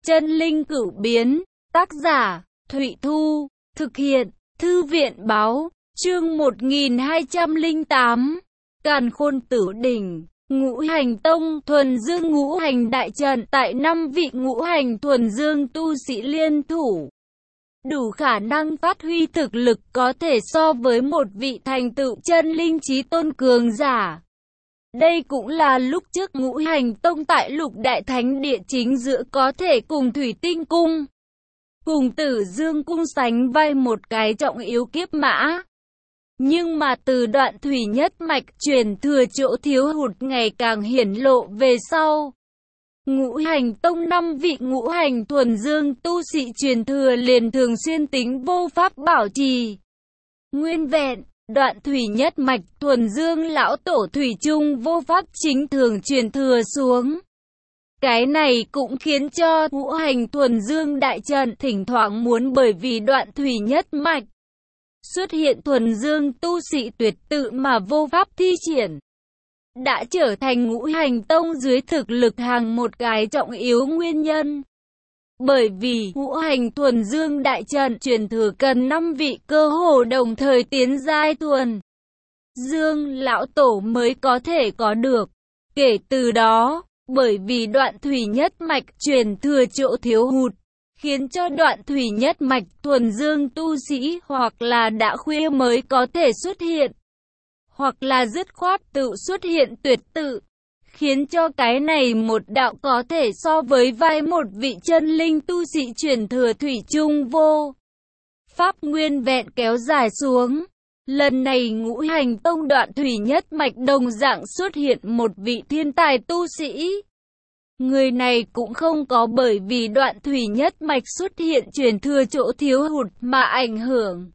Chân linh cửu biến, tác giả, Thụy Thu, thực hiện, Thư viện báo, chương 1208, Càn Khôn Tử Đỉnh, Ngũ Hành Tông, thuần dương ngũ hành đại trận, tại 5 vị ngũ hành thuần dương tu sĩ liên thủ, đủ khả năng phát huy thực lực có thể so với một vị thành tựu chân linh chí tôn cường giả. Đây cũng là lúc trước Ngũ Hành Tông tại Lục Đại Thánh Địa chính giữa có thể cùng Thủy Tinh Cung, cùng Tử Dương Cung sánh vai một cái trọng yếu kiếp mã. Nhưng mà từ đoạn thủy nhất mạch truyền thừa chỗ thiếu hụt ngày càng hiển lộ về sau, Ngũ Hành Tông 5 vị ngũ hành thuần dương tu sĩ truyền thừa liền thường xuyên tính vô pháp bảo trì nguyên vẹn. Đoạn thủy nhất mạch thuần dương lão tổ thủy chung vô pháp chính thường truyền thừa xuống. Cái này cũng khiến cho ngũ hành thuần dương đại trận thỉnh thoảng muốn bởi vì đoạn thủy nhất mạch xuất hiện thuần dương tu sĩ tuyệt tự mà vô pháp thi triển. Đã trở thành Ngũ Hành Tông dưới thực lực hàng một cái trọng yếu nguyên nhân. Bởi vì ngũ hành thuần dương đại trận truyền thừa cần 5 vị cơ hồ đồng thời tiến giai thuần dương lão tổ mới có thể có được. Kể từ đó, bởi vì đoạn thủy nhất mạch truyền thừa chỗ thiếu hụt, khiến cho đoạn thủy nhất mạch thuần dương tu sĩ hoặc là đã khuya mới có thể xuất hiện, hoặc là dứt khoát tự xuất hiện tuyệt tự, khiến cho cái này một đạo có thể so với vai một vị chân linh tu sĩ truyền thừa thủy chung vô pháp nguyên vẹn kéo dài xuống. Lần này Ngũ Hành Tông đoạn thủy nhất mạch đồng dạng xuất hiện một vị thiên tài tu sĩ. Người này cũng không có bởi vì đoạn thủy nhất mạch xuất hiện truyền thừa chỗ thiếu hụt mà ảnh hưởng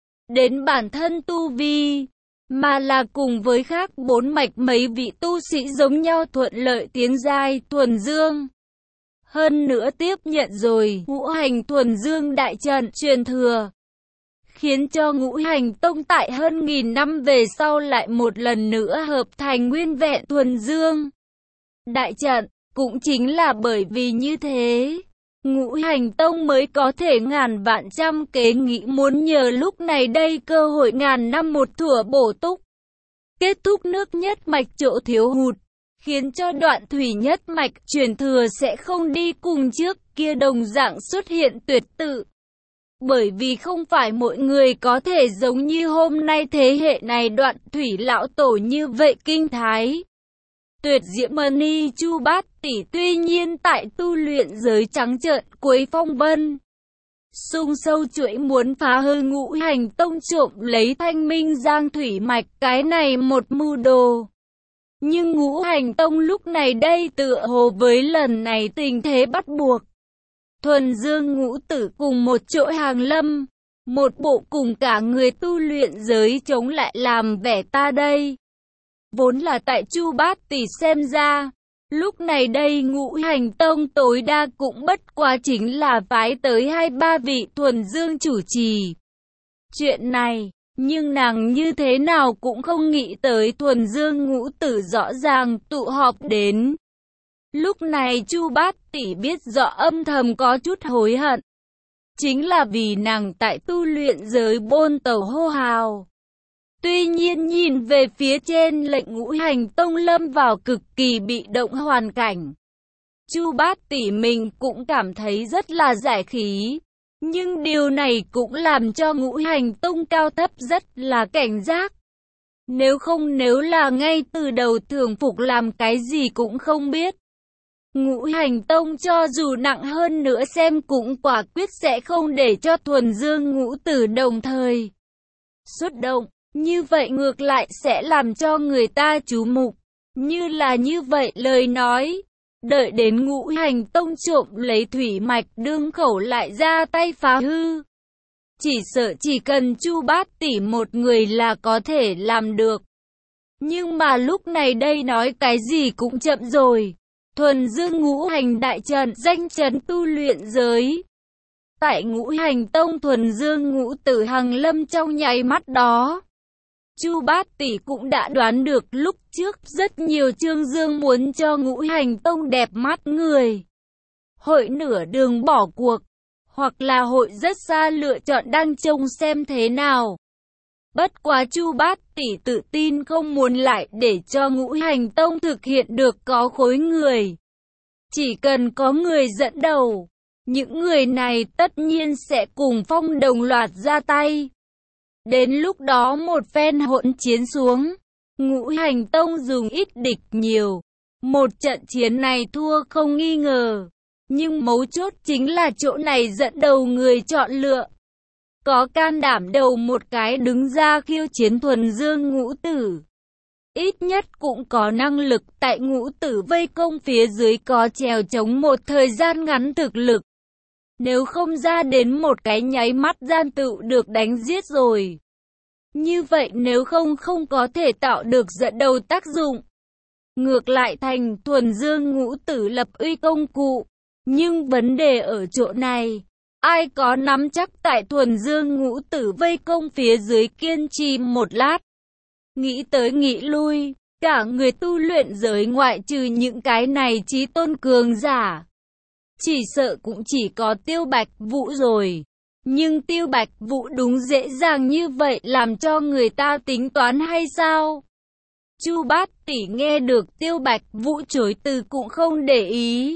đến bản thân tu vi, mà là cùng với khác 4 mạch mấy vị tu sĩ giống nhau thuận lợi tiến giai thuần dương. Hơn nữa tiếp nhận rồi ngũ hành thuần dương đại trận truyền thừa, khiến cho Ngũ Hành Tông tại hơn 1000 năm về sau lại một lần nữa hợp thành nguyên vẹn thuần dương đại trận. Cũng chính là bởi vì như thế, Ngũ Hành Tông mới có thể ngàn vạn trăm kế nghĩ muốn nhờ lúc này đây cơ hội ngàn năm một thủa bổ túc, kết thúc nước nhất mạch chỗ thiếu hụt, khiến cho đoạn thủy nhất mạch truyền thừa sẽ không đi cùng trước kia đồng dạng xuất hiện tuyệt tự. Bởi vì không phải mọi người có thể giống như hôm nay thế hệ này đoạn thủy lão tổ như vậy kinh thái tuyệt diễm mani chu bát tỷ, tuy nhiên tại tu luyện giới trắng trợn cuối phong vân sung sâu chuỗi muốn phá hư Ngũ Hành Tông trộm lấy Thanh Minh Giang thủy mạch, cái này một mưu đồ. Nhưng Ngũ Hành Tông lúc này đây tựa hồ với lần này tình thế bắt buộc, thuần dương ngũ tử cùng một chỗ hàng lâm, một bộ cùng cả người tu luyện giới chống lại làm vẻ ta đây. Vốn là tại Chu Bát tỷ xem ra, lúc này đây Ngũ Hành Tông tối đa cũng bất quá chính là phái tới 2-3 vị thuần dương chủ trì chuyện này, nhưng nàng như thế nào cũng không nghĩ tới thuần dương ngũ tử rõ ràng tụ họp đến. Lúc này Chu Bát tỷ biết rõ âm thầm có chút hối hận, chính là vì nàng tại tu luyện giới bôn tàu hô hào. Tuy nhiên nhìn về phía trên lệnh Ngũ Hành Tông lâm vào cực kỳ bị động hoàn cảnh, Chu Bát tỷ mình cũng cảm thấy rất là giải khí. Nhưng điều này cũng làm cho Ngũ Hành Tông cao thấp rất là cảnh giác. Nếu là ngay từ đầu thường phục làm cái gì cũng không biết, Ngũ Hành Tông cho dù nặng hơn nữa xem cũng quả quyết sẽ không để cho thuần dương ngũ tử đồng thời xuất động. Như vậy ngược lại sẽ làm cho người ta chú mục. Như là như vậy lời nói, đợi đến Ngũ Hành Tông trộm lấy thủy mạch đương khẩu lại ra tay phá hư, chỉ sợ chỉ cần Chu Bát tỷ một người là có thể làm được. Nhưng mà lúc này đây nói cái gì cũng chậm rồi. Thuần dương ngũ hành đại trận danh chấn tu luyện giới. Tại Ngũ Hành Tông thuần dương ngũ tử hàng lâm trong nháy mắt đó, Chu Bát tỷ cũng đã đoán được lúc trước rất nhiều Trương Dương muốn cho Ngũ Hành Tông đẹp mắt người, hội nửa đường bỏ cuộc, hoặc là hội rất xa lựa chọn đang trông xem thế nào. Bất quá Chu Bát Tỷ tự tin không muốn lại để cho Ngũ Hành Tông thực hiện được có khối người. Chỉ cần có người dẫn đầu, những người này tất nhiên sẽ cùng Phong đồng loạt ra tay. Đến lúc đó một phen hỗn chiến xuống, Ngũ Hành Tông dùng ít địch nhiều. Một trận chiến này thua không nghi ngờ. Nhưng mấu chốt chính là chỗ này dẫn đầu người chọn lựa. Có can đảm đầu một cái đứng ra khiêu chiến Thuần Dương Ngũ Tử. Ít nhất cũng có năng lực tại Ngũ Tử vây công phía dưới có chèo chống một thời gian ngắn thực lực. Nếu không ra đến một cái nháy mắt gian tự được đánh giết rồi. Như vậy nếu không có thể tạo được dẫn đầu tác dụng. Ngược lại thành Thuần Dương Ngũ Tử lập uy công cụ. Nhưng vấn đề ở chỗ này, ai có nắm chắc tại Thuần Dương Ngũ Tử vây công phía dưới kiên trì một lát. Nghĩ tới nghĩ lui, cả người tu luyện giới ngoại trừ những cái này chí tôn cường giả. Chỉ sợ cũng chỉ có Tiêu Bạch Vũ rồi. Nhưng Tiêu Bạch Vũ đúng dễ dàng như vậy làm cho người ta tính toán hay sao? Chu Bát Tỷ nghe được Tiêu Bạch Vũ chối từ cũng không để ý.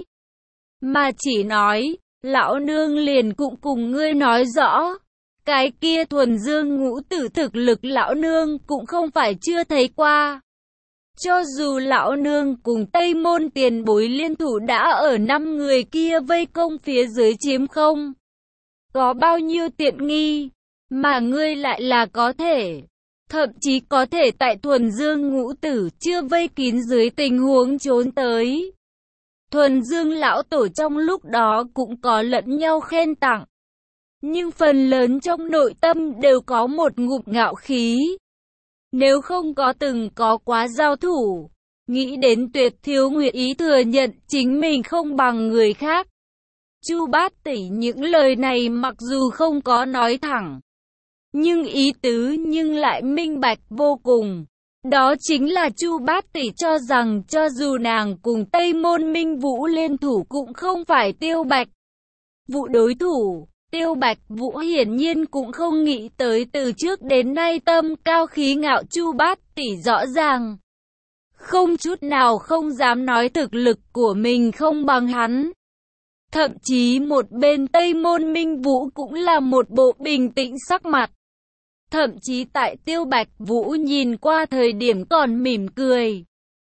Mà chỉ nói, lão nương liền cũng cùng ngươi nói rõ. Cái kia Thuần Dương Ngũ Tử thực lực lão nương cũng không phải chưa thấy qua. Cho dù lão nương cùng Tây Môn tiền bối liên thủ đã ở 5 người kia vây công phía dưới chiếm không. Có bao nhiêu tiện nghi, mà ngươi lại là có thể. Thậm chí có thể tại Thuần Dương Ngũ Tử chưa vây kín dưới tình huống trốn tới. Thuần Dương lão tổ trong lúc đó cũng có lẫn nhau khen tặng. Nhưng phần lớn trong nội tâm đều có một ngụm ngạo khí. Nếu không có từng có quá giao thủ, nghĩ đến Tuyệt Thiếu nguyện ý thừa nhận chính mình không bằng người khác. Chu Bát Tỷ những lời này mặc dù không có nói thẳng, nhưng ý tứ nhưng lại minh bạch vô cùng. Đó chính là Chu Bát Tỷ cho rằng cho dù nàng cùng Tây Môn Minh Vũ liên thủ cũng không phải Tiêu Bạch Vũ đối thủ. Tiêu Bạch Vũ hiển nhiên cũng không nghĩ tới từ trước đến nay tâm cao khí ngạo Chu Bát Tỷ rõ ràng. Không chút nào không dám nói thực lực của mình không bằng hắn. Thậm chí một bên Tây Môn Minh Vũ cũng là một bộ bình tĩnh sắc mặt. Thậm chí tại Tiêu Bạch Vũ nhìn qua thời điểm còn mỉm cười.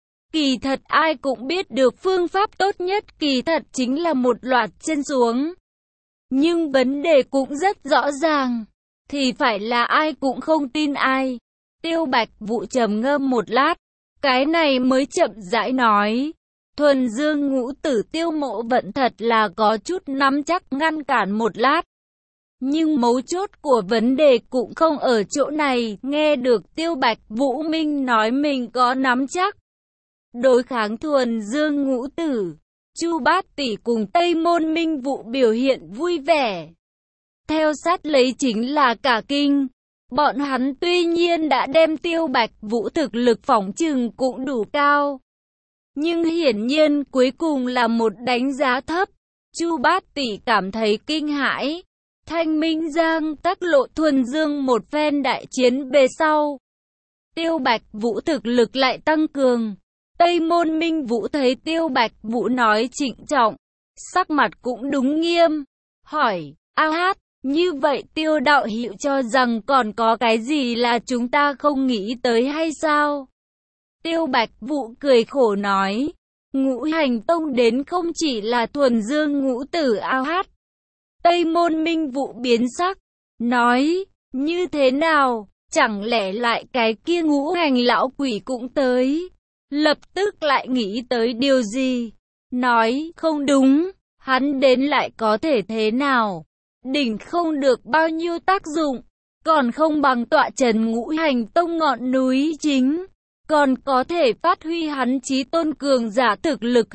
Kỳ thật ai cũng biết được phương pháp tốt nhất kỳ thật chính là một loạt chân xuống. Nhưng vấn đề cũng rất rõ ràng, thì phải là ai cũng không tin ai. Tiêu Bạch Vũ trầm ngâm một lát, cái này mới chậm rãi nói. Thuần Dương Ngũ Tử Tiêu Mộ Vận thật là có chút nắm chắc ngăn cản một lát. Nhưng mấu chốt của vấn đề cũng không ở chỗ này, nghe được Tiêu Bạch Vũ Minh nói mình có nắm chắc. Đối kháng Thuần Dương Ngũ Tử, Chu Bát Tỷ cùng Tây Môn Minh Vũ biểu hiện vui vẻ. Theo sát lấy chính là cả kinh. Bọn hắn tuy nhiên đã đem Tiêu Bạch Vũ thực lực phỏng chừng cũng đủ cao. Nhưng hiển nhiên cuối cùng là một đánh giá thấp. Chu Bát Tỷ cảm thấy kinh hãi. Thanh Minh Giang tác lộ Thuần Dương một phen đại chiến về sau. Tiêu Bạch Vũ thực lực lại tăng cường. Tây Môn Minh Vũ thấy Tiêu Bạch Vũ nói trịnh trọng, sắc mặt cũng đúng nghiêm, hỏi, a hát, như vậy Tiêu đạo hữu cho rằng còn có cái gì là chúng ta không nghĩ tới hay sao? Tiêu Bạch Vũ cười khổ nói, Ngũ Hành Tông đến không chỉ là Thuần Dương Ngũ Tử a hát. Tây Môn Minh Vũ biến sắc, nói, như thế nào, chẳng lẽ lại cái kia Ngũ Hành lão quỷ cũng tới? Lập tức lại nghĩ tới điều gì? Nói, không đúng, hắn đến lại có thể thế nào? Đỉnh không được bao nhiêu tác dụng, còn không bằng tọa trấn Ngũ Hành Tông ngọn núi chính, còn có thể phát huy hắn chí tôn cường giả thực lực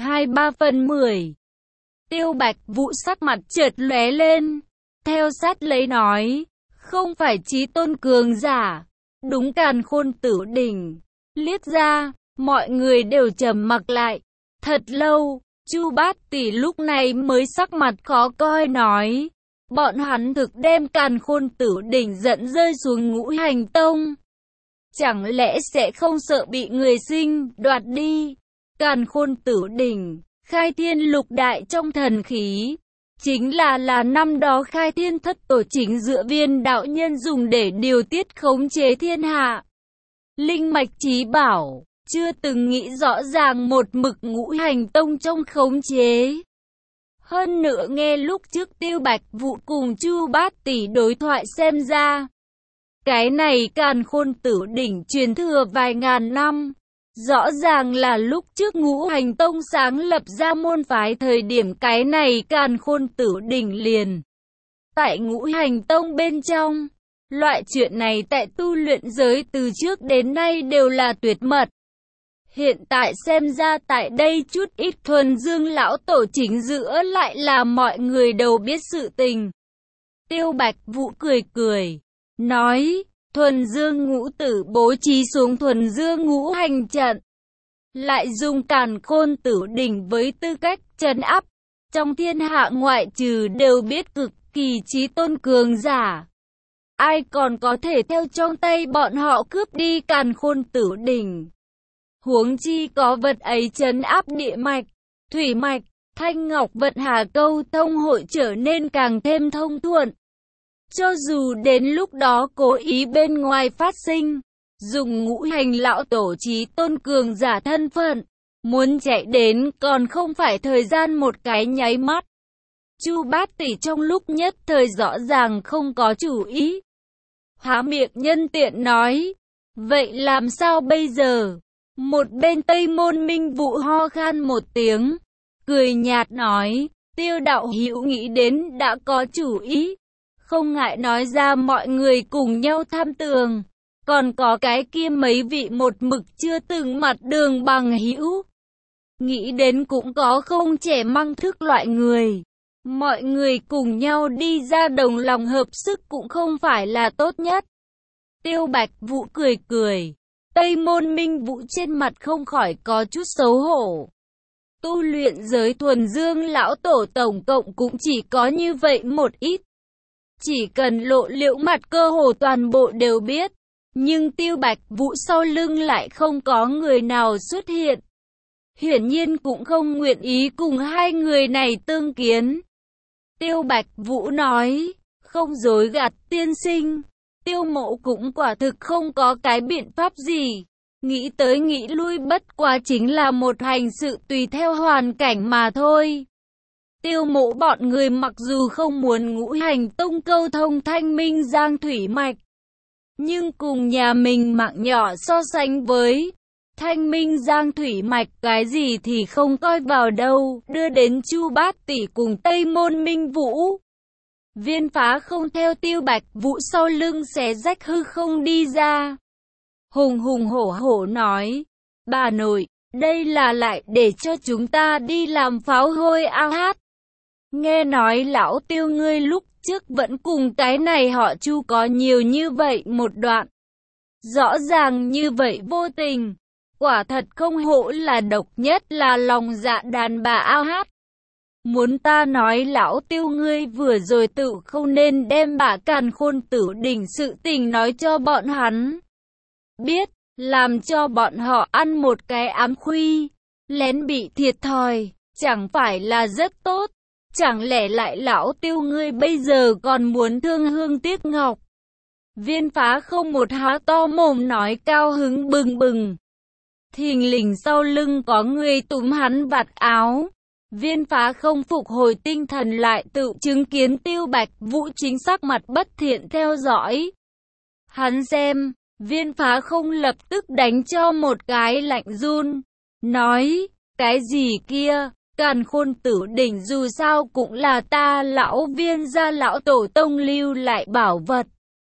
2/3/10. Tiêu Bạch Vũ sắc mặt chợt lóe lên, theo sát lấy nói, không phải chí tôn cường giả, đúng Càn Khôn Tử Đỉnh. Liếc ra, mọi người đều trầm mặc lại. Thật lâu, Chu Bát Tỷ lúc này mới sắc mặt khó coi nói, bọn hắn thực đem Càn Khôn Tử Đỉnh dẫn rơi xuống Ngũ Hành Tông. Chẳng lẽ sẽ không sợ bị người sinh đoạt đi? Càn Khôn Tử Đỉnh, Khai Thiên Lục Đại trong thần khí, chính là năm đó Khai Thiên Thất Tổ chính giữa Viên đạo nhân dùng để điều tiết khống chế thiên hạ. Linh mạch chí bảo, chưa từng nghĩ rõ ràng một mực Ngũ Hành Tông trong khống chế. Hơn nữa nghe lúc trước Tiêu Bạch Vũ cùng Chu Bát Tỷ đối thoại xem ra, cái này Càn Khôn Tử Đỉnh truyền thừa vài ngàn năm. Rõ ràng là lúc trước Ngũ Hành Tông sáng lập ra môn phái thời điểm cái này Càn Khôn Tử Đỉnh liền tại Ngũ Hành Tông bên trong. Loại chuyện này tại tu luyện giới từ trước đến nay đều là tuyệt mật. Hiện tại xem ra tại đây chút ít thuần dương lão tổ chính giữa lại là mọi người đều biết sự tình. Tiêu Bạch Vũ cười cười, nói, thuần dương ngũ tử bố trí xuống thuần dương ngũ hành trận, lại dùng Càn Khôn Tử Đỉnh với tư cách trấn áp. Trong thiên hạ ngoại trừ đều biết cực kỳ chí tôn cường giả, ai còn có thể theo trong tay bọn họ cướp đi Càn Khôn Tử Đỉnh. Huống chi có vật ấy trấn áp địa mạch, thủy mạch, thanh ngọc vận hà câu thông hội trở nên càng thêm thông thuận. Cho dù đến lúc đó cố ý bên ngoài phát sinh, dùng ngũ hành lão tổ chí tôn cường giả thân phận, muốn chạy đến còn không phải thời gian một cái nháy mắt. Chu Bát Tỷ trong lúc nhất thời rõ ràng không có chủ ý. Há miệng nhân tiện nói, vậy làm sao bây giờ? Một bên Tây Môn Minh Vũ ho khan một tiếng, cười nhạt nói, Tiêu đạo hữu nghĩ đến đã có chủ ý, không ngại nói ra mọi người cùng nhau tham tường. Còn có cái kia mấy vị một mực chưa từng mặt đường bằng hữu, nghĩ đến cũng có không trẻ măng thức loại người. Mọi người cùng nhau đi ra đồng lòng hợp sức cũng không phải là tốt nhất. Tiêu Bạch Vũ cười cười, Tây Môn Minh Vũ trên mặt không khỏi có chút xấu hổ. Tu luyện giới thuần dương lão tổ tổng cộng cũng chỉ có như vậy một ít. Chỉ cần lộ liễu mặt cơ hồ toàn bộ đều biết. Nhưng Tiêu Bạch Vũ sau lưng lại không có người nào xuất hiện. Hiển nhiên cũng không nguyện ý cùng hai người này tương kiến. Tiêu Bạch Vũ nói, không dối gạt tiên sinh, Tiêu mộ cũng quả thực không có cái biện pháp gì. Nghĩ tới nghĩ lui bất quá chính là một hành sự tùy theo hoàn cảnh mà thôi. Tiêu mộ bọn người mặc dù không muốn Ngũ Hành Tông câu thông thanh minh giang thủy mạch, nhưng cùng nhà mình mạng nhỏ so sánh với thanh minh giang thủy mạch cái gì thì không coi vào đâu, đưa đến Chu Bát Tỷ cùng Tây Môn Minh Vũ. Viên Phá không theo Tiêu Bạch Vũ sau lưng xé rách hư không đi ra. Hùng hùng hổ hổ nói, bà nội, đây là lại để cho chúng ta đi làm pháo hôi ao hát. Nghe nói lão Tiêu ngươi lúc trước vẫn cùng cái này họ Chu có nhiều như vậy một đoạn. Rõ ràng như vậy vô tình, quả thật không hổ là độc nhất là lòng dạ đàn bà ao hát. Muốn ta nói lão Tiêu ngươi vừa rồi tự không nên đem bả Càn Khôn Tử Đỉnh sự tình nói cho bọn hắn biết, làm cho bọn họ ăn một cái ám khuy, lén bị thiệt thòi, chẳng phải là rất tốt. Chẳng lẽ lại lão Tiêu ngươi bây giờ còn muốn thương hương tiếc ngọc? Viên Phá không một há to mồm nói cao hứng bừng bừng. Thình lình sau lưng có người túm hắn vạt áo. Viên Phá không phục hồi tinh thần lại tự chứng kiến Tiêu Bạch Vũ chính sắc mặt bất thiện theo dõi. Hắn xem, Viên Phá không lập tức đánh cho một cái lạnh run. Nói, cái gì kia? Càn Khôn Tử Đỉnh dù sao cũng là ta lão Viên gia lão tổ tông lưu lại bảo vật.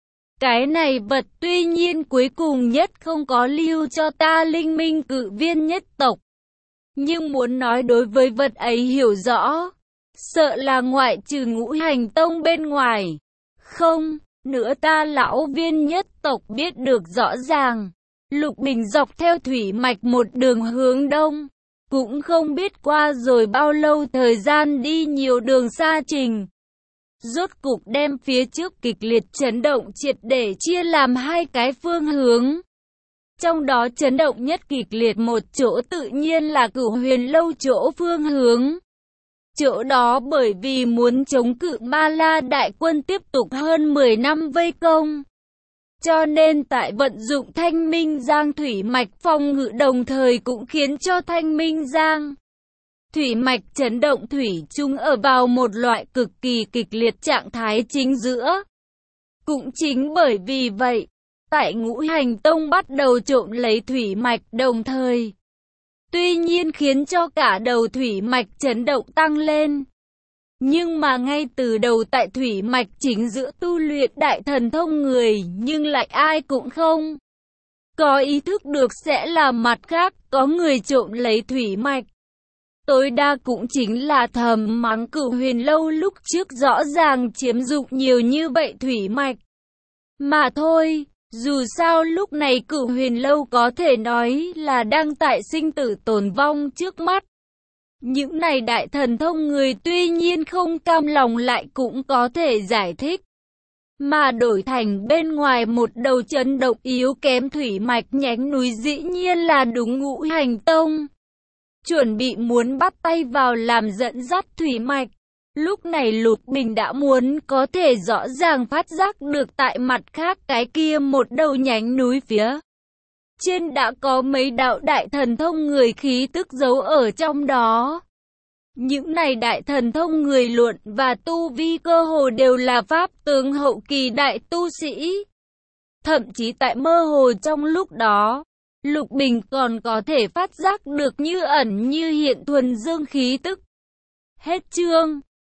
Cái này vật tuy nhiên cuối cùng nhất không có lưu cho ta Linh Minh Cự Viên nhất tộc. Nhưng muốn nói đối với vật ấy hiểu rõ, sợ là ngoại trừ Ngũ Hành Tông bên ngoài. Không, nữa ta lão Viên nhất tộc biết được rõ ràng. Lục Bình dọc theo thủy mạch một đường hướng đông. cũng không biết qua rồi bao lâu thời gian đi nhiều đường xa trình. Rốt cục đem phía trước kịch liệt chấn động triệt để chia làm hai cái phương hướng. Trong đó chấn động nhất kịch liệt một chỗ tự nhiên là Cửu Huyền Lâu chỗ phương hướng. Chỗ đó bởi vì muốn chống cự Ma La đại quân tiếp tục hơn 10 năm vây công. Cho nên tại vận dụng Thanh Minh Giang thủy mạch phòng ngự đồng thời cũng khiến cho Thanh Minh Giang thủy mạch chấn động thủy chung ở vào một loại cực kỳ kịch liệt trạng thái chính giữa. Cũng chính bởi vì vậy, tại Ngũ Hành Tông bắt đầu trộm lấy thủy mạch đồng thời. Tuy nhiên khiến cho cả đầu thủy mạch chấn động tăng lên. Nhưng mà ngay từ đầu tại thủy mạch chính giữa tu luyện đại thần thông người nhưng lại ai cũng không có ý thức được sẽ là mặt khác có người trộm lấy thủy mạch. Tối đa cũng chính là thầm mắng Cửu Huyền Lâu lúc trước rõ ràng chiếm dụng nhiều như vậy thủy mạch. Mà thôi, dù sao lúc này Cửu Huyền Lâu có thể nói là đang tại sinh tử tồn vong trước mắt. Những này đại thần thông người tuy nhiên không cam lòng lại cũng có thể giải thích. Mà đổi thành bên ngoài một đầu chấn động yếu kém thủy mạch nhánh núi dĩ nhiên là đúng Ngũ Hành Tông. Chuẩn bị muốn bắt tay vào làm dẫn dắt thủy mạch. Lúc này Lục Bình đã muốn có thể rõ ràng phát giác được tại mặt khác cái kia một đầu nhánh núi phía trên đã có mấy đạo đại thần thông người khí tức giấu ở trong đó. Những này đại thần thông người luận và tu vi cơ hồ đều là pháp tướng hậu kỳ đại tu sĩ. Thậm chí tại mơ hồ trong lúc đó, Lục Bình còn có thể phát giác được như ẩn như hiện thuần dương khí tức. Hết chương.